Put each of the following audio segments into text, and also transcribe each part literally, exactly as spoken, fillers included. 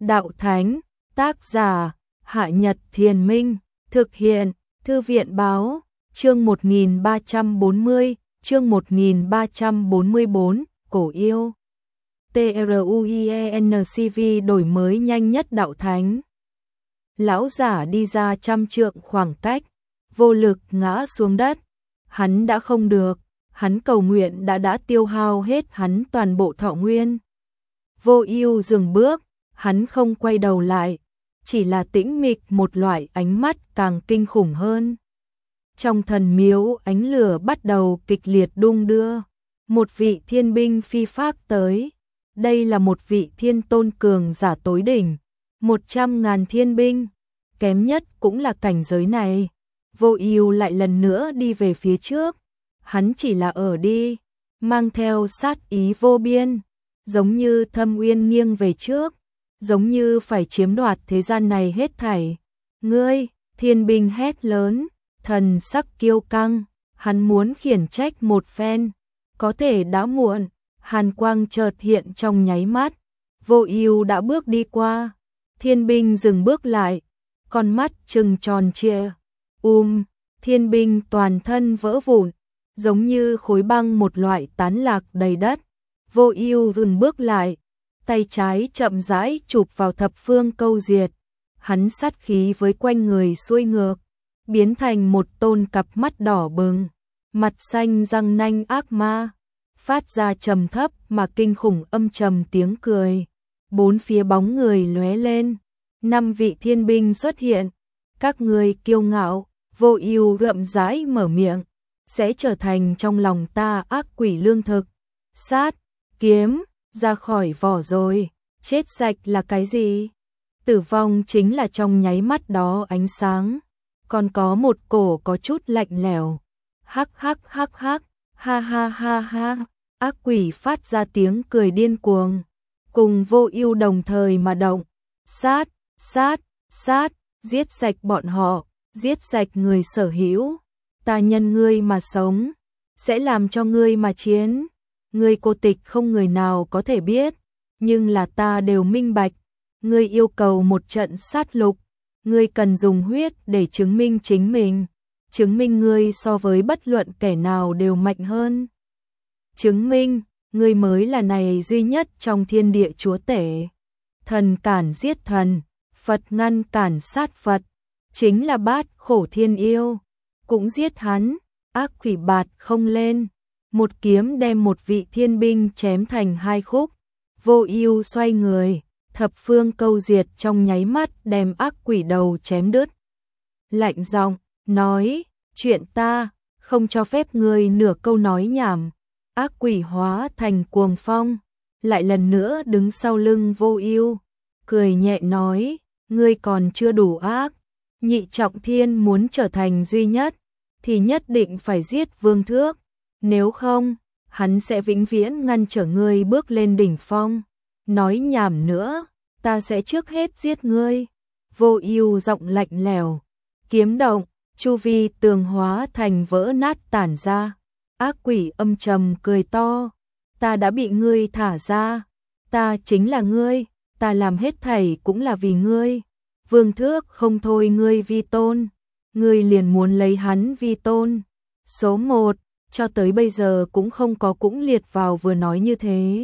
đạo thánh, tác giả, Hạ Nhật Thiền Minh, thực hiện, Thư viện Báo, chương một nghìn ba trăm bốn mươi, chương một nghìn ba trăm bốn mươi bốn, Cổ Yêu. TRUIENCV đổi mới nhanh nhất đạo thánh. Lão giả đi ra trăm trượng khoảng cách, vô lực ngã xuống đất. Hắn đã không được, hắn cầu nguyện đã đã tiêu hao hết hắn toàn bộ thọ nguyên. Vô Ưu dừng bước, hắn không quay đầu lại, chỉ là tĩnh mịch một loại ánh mắt càng kinh khủng hơn. Trong thần miếu ánh lửa bắt đầu kịch liệt đung đưa, một vị thiên binh phi phác tới. Đây là một vị thiên tôn cường giả tối đỉnh, một trăm ngàn thiên binh, kém nhất cũng là cảnh giới này. Vô Ưu lại lần nữa đi về phía trước, hắn chỉ là ở đi, mang theo sát ý vô biên, giống như thâm uyên nghiêng về trước, giống như phải chiếm đoạt thế gian này hết thảy. Ngươi, thiên binh hét lớn, thần sắc kiêu căng, hắn muốn khiển trách một phen, có thể đã muộn. Hàn quang chợt hiện trong nháy mắt, Vô Ưu đã bước đi qua, thiên binh dừng bước lại, con mắt trừng tròn trịa. Um, thiên binh toàn thân vỡ vụn, giống như khối băng một loại tán lạc đầy đất. Vô Ưu dừng bước lại, tay trái chậm rãi chụp vào thập phương câu diệt, hắn sát khí với quanh người xuôi ngược, biến thành một tôn cặp mắt đỏ bừng, mặt xanh răng nanh ác ma, phát ra trầm thấp mà kinh khủng âm trầm tiếng cười. Bốn phía bóng người lóe lên, năm vị thiên binh xuất hiện. Các ngươi kiêu ngạo, Vô Ưu rậm rãi mở miệng, sẽ trở thành trong lòng ta ác quỷ lương thực. Sát kiếm ra khỏi vỏ rồi, chết sạch là cái gì? Tử vong chính là trong nháy mắt đó ánh sáng, còn có một cổ có chút lạnh lẽo. Hắc hắc hắc hắc, ha ha ha ha. Ác quỷ phát ra tiếng cười điên cuồng, cùng Vô Ưu đồng thời mà động. Sát, sát, sát, giết sạch bọn họ, giết sạch người sở hữu. Ta nhân ngươi mà sống, sẽ làm cho ngươi mà chiến. Ngươi cô tịch không người nào có thể biết, nhưng là ta đều minh bạch. Ngươi yêu cầu một trận sát lục, ngươi cần dùng huyết để chứng minh chính mình, chứng minh ngươi so với bất luận kẻ nào đều mạnh hơn. Chứng minh, ngươi mới là này duy nhất trong thiên địa chúa tể. Thần cản giết thần, Phật ngăn cản sát Phật, chính là bát khổ thiên yêu, cũng giết hắn. Ác quỷ bạt không lên, một kiếm đem một vị thiên binh chém thành hai khúc. Vô Ưu xoay người, thập phương câu diệt trong nháy mắt đem ác quỷ đầu chém đứt. Lạnh giọng nói, chuyện ta không cho phép ngươi nửa câu nói nhảm. Ác quỷ hóa thành cuồng phong, lại lần nữa đứng sau lưng Vô Ưu, cười nhẹ nói, ngươi còn chưa đủ ác. Nhị trọng thiên muốn trở thành duy nhất, thì nhất định phải giết Vương Thước, nếu không, hắn sẽ vĩnh viễn ngăn trở ngươi bước lên đỉnh phong. Nói nhảm nữa, ta sẽ trước hết giết ngươi. Vô Ưu giọng lạnh lẽo, kiếm động, chu vi tường hóa thành vỡ nát tản ra. Ác quỷ âm trầm cười to, ta đã bị ngươi thả ra, ta chính là ngươi, ta làm hết thảy cũng là vì ngươi. Vương Thước không thôi ngươi vi tôn, ngươi liền muốn lấy hắn vi tôn. Số một, cho tới bây giờ cũng không có cũng liệt vào vừa nói như thế.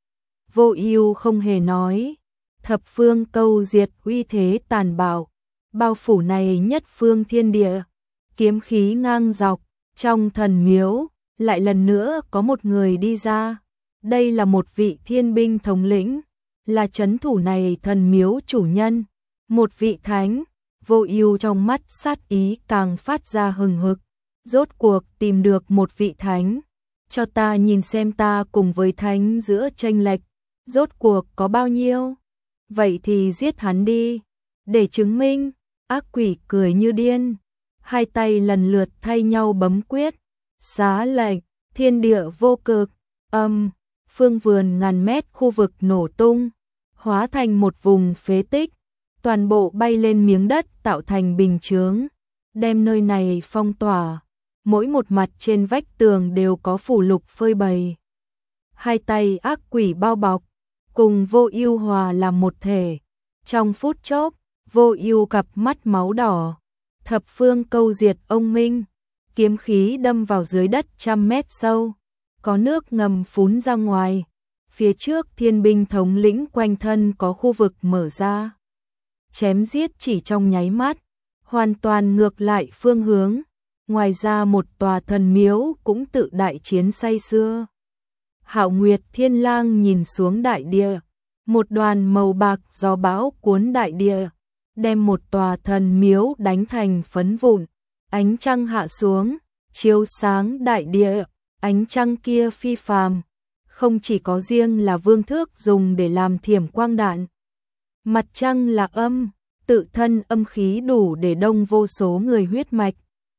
Vô Ưu không hề nói, thập phương câu diệt uy thế tàn bạo, bao phủ này nhất phương thiên địa, kiếm khí ngang dọc. Trong thần miếu lại lần nữa có một người đi ra, đây là một vị thiên binh thống lĩnh, là trấn thủ này thần miếu chủ nhân, một vị thánh. Vô Ưu trong mắt sát ý càng phát ra hừng hực, rốt cuộc tìm được một vị thánh, cho ta nhìn xem ta cùng với thánh giữa chênh lệch rốt cuộc có bao nhiêu. Vậy thì giết hắn đi, để chứng minh. Ác quỷ cười như điên, hai tay lần lượt thay nhau bấm quyết. Xá lệnh, thiên địa vô cực, âm, phương vườn ngàn mét khu vực nổ tung, hóa thành một vùng phế tích, toàn bộ bay lên miếng đất tạo thành bình chướng, đem nơi này phong tỏa, mỗi một mặt trên vách tường đều có phù lục phơi bày. Hai tay ác quỷ bao bọc, cùng Vô Ưu hòa làm một thể, Trong phút chốc, Vô Ưu cặp mắt máu đỏ, thập phương câu diệt ông Minh, kiếm khí đâm vào dưới đất trăm mét sâu, có nước ngầm phún ra ngoài. Phía trước thiên binh thống lĩnh quanh thân có khu vực mở ra. Chém giết chỉ trong nháy mắt, hoàn toàn ngược lại phương hướng. Ngoài ra một tòa thần miếu cũng tự đại chiến say sưa. Hạo Nguyệt Thiên Lang nhìn xuống đại địa, một đoàn màu bạc gió bão cuốn đại địa, đem một tòa thần miếu đánh thành phấn vụn. Ánh trăng hạ xuống, chiếu sáng đại địa, ánh trăng kia phi phàm, không chỉ có riêng là vương thước dùng để làm thiểm quang đạn. Mặt trăng là âm, tự thân âm khí đủ để đông vô số người huyết mạch.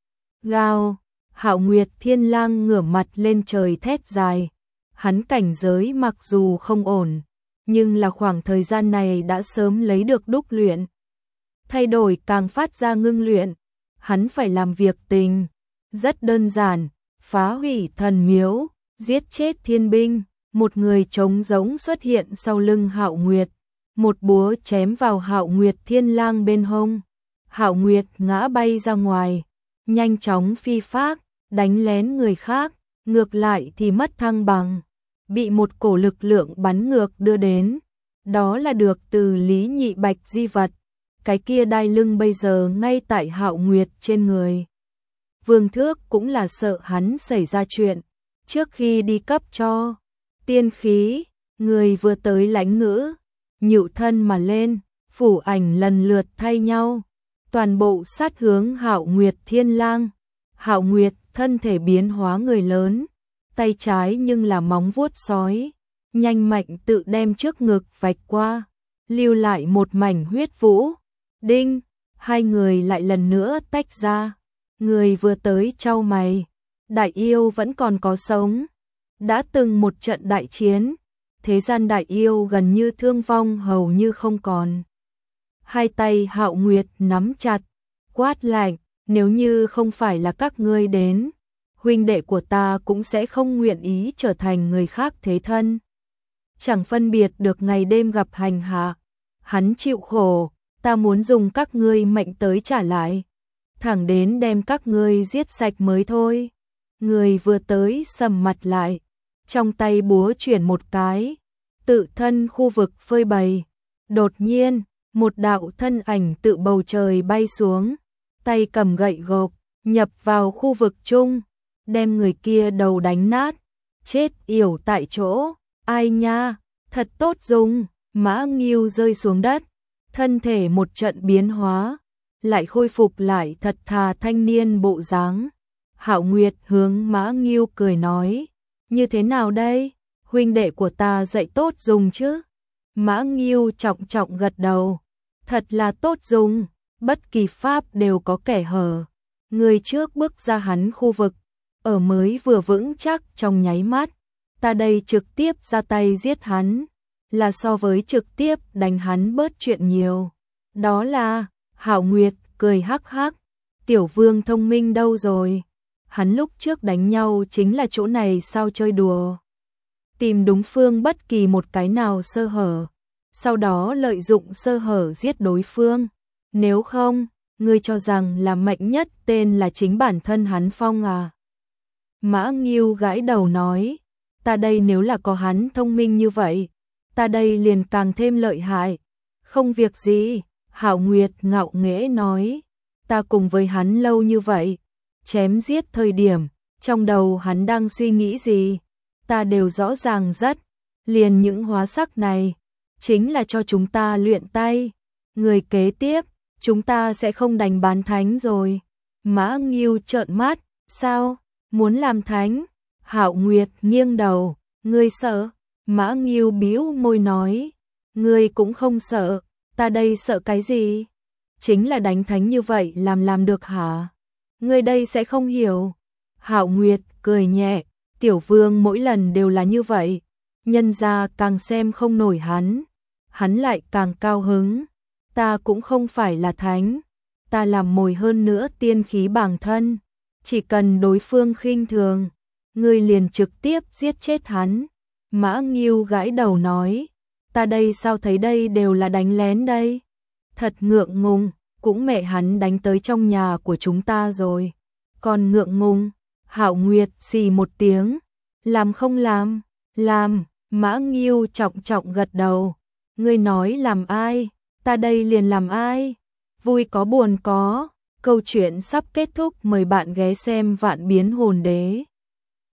Gào, Hạo Nguyệt Thiên Lang ngửa mặt lên trời thét dài. Hắn cảnh giới mặc dù không ổn, nhưng là khoảng thời gian này đã sớm lấy được đúc luyện. Thay đổi càng phát ra ngưng luyện, hắn phải làm việc tình, rất đơn giản, phá hủy thần miếu, giết chết thiên binh. Một người trống rỗng xuất hiện sau lưng Hạo Nguyệt, một búa chém vào Hạo Nguyệt Thiên Lang bên hông. Hạo Nguyệt ngã bay ra ngoài, nhanh chóng phi phác, đánh lén người khác, ngược lại thì mất thăng bằng, bị một cổ lực lượng bắn ngược đưa đến. Đó là được từ Lý Nhị Bạch di vật, cái kia đai lưng bây giờ ngay tại Hạo Nguyệt trên người. Vương Thước cũng là sợ hắn xảy ra chuyện, trước khi đi cấp cho tiên khí, người vừa tới lãnh ngữ, nhựu thân mà lên, phủ ảnh lần lượt thay nhau, toàn bộ sát hướng Hạo Nguyệt Thiên Lang. Hạo Nguyệt thân thể biến hóa người lớn, tay trái nhưng là móng vuốt sói, nhanh mạnh tự đem trước ngực vạch qua, lưu lại một mảnh huyết vũ. Đinh, hai người lại lần nữa tách ra. Người vừa tới chau mày, đại yêu vẫn còn có sống. Đã từng một trận đại chiến, thế gian đại yêu gần như thương vong hầu như không còn. Hai tay Hạo Nguyệt nắm chặt, quát lạnh, nếu như không phải là các ngươi đến, huynh đệ của ta cũng sẽ không nguyện ý trở thành người khác thế thân. Chẳng phân biệt được ngày đêm gặp hành hạ, hắn chịu khổ, ta muốn dùng các ngươi mệnh tới trả lại, thẳng đến đem các ngươi giết sạch mới thôi. Người vừa tới sầm mặt lại, trong tay búa chuyển một cái, tự thân khu vực phơi bày. Đột nhiên, một đạo thân ảnh tự bầu trời bay xuống, tay cầm gậy gộc, nhập vào khu vực chung, đem người kia đầu đánh nát, chết yểu tại chỗ. Ai nha, thật tốt dùng. Mã Ngưu rơi xuống đất, thân thể một trận biến hóa, lại khôi phục lại thật thà thanh niên bộ dáng. Hạo Nguyệt hướng Mã Ngưu cười nói, như thế nào đây, huynh đệ của ta dạy tốt dùng chứ? Mã Ngưu trọng trọng gật đầu, thật là tốt dùng, bất kỳ pháp đều có kẻ hở. Người trước bước ra hắn khu vực, ở mới vừa vững chắc trong nháy mắt, ta đây trực tiếp ra tay giết hắn, là so với trực tiếp đánh hắn bớt chuyện nhiều. Đó là, Hạo Nguyệt cười hắc hắc, tiểu vương thông minh đâu rồi? Hắn lúc trước đánh nhau chính là chỗ này sao chơi đùa. Tìm đúng phương bất kỳ một cái nào sơ hở, sau đó lợi dụng sơ hở giết đối phương. Nếu không, ngươi cho rằng là mạnh nhất tên là chính bản thân hắn phong à? Mã Ngưu gãi đầu nói, ta đây nếu là có hắn thông minh như vậy, ta đây liền càng thêm lợi hại. Không việc gì, Hạo Nguyệt ngạo nghễ nói, ta cùng với hắn lâu như vậy, chém giết thời điểm, trong đầu hắn đang suy nghĩ gì, ta đều rõ ràng rất, liền những hóa sắc này, chính là cho chúng ta luyện tay. Người kế tiếp, chúng ta sẽ không đánh bán thánh rồi. Mã Ngưu trợn mắt, sao, muốn làm thánh? Hạo Nguyệt nghiêng đầu, ngươi sợ? Mã Ngưu bĩu môi nói, ngươi cũng không sợ, ta đây sợ cái gì? Chính là đánh thánh như vậy làm làm được hả? Ngươi đây sẽ không hiểu. Hạo Nguyệt cười nhẹ, tiểu vương mỗi lần đều là như vậy, nhân ra càng xem không nổi hắn, hắn lại càng cao hứng. Ta cũng không phải là thánh, ta làm mồi hơn nữa tiên khí bản thân, chỉ cần đối phương khinh thường, ngươi liền trực tiếp giết chết hắn. Mã Ngưu gãi đầu nói, ta đây sao thấy đây đều là đánh lén đây? Thật ngượng ngùng, cũng mẹ hắn đánh tới trong nhà của chúng ta rồi. Còn ngượng ngùng, Hạo Nguyệt xì một tiếng, làm không làm, làm, Mã Nghiêu trọng trọng gật đầu. Ngươi nói làm ai, ta đây liền làm ai, vui có buồn có. Câu chuyện sắp kết thúc, mời bạn ghé xem Vạn Biến Hồn Đế.